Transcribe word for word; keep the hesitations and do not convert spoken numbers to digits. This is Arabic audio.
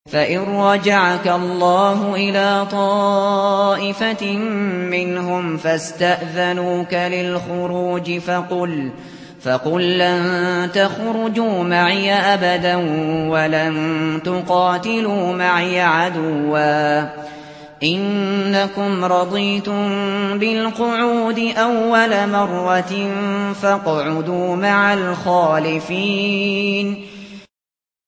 فإن رجعك الله إلى طائفة منهم فاستأذنوك للخروج فقل فقل لن تخرجوا معي أبدا ولن تقاتلوا معي عدوا إنكم رضيتم بالقعود أول مرة فاقعدوا مع الخالفين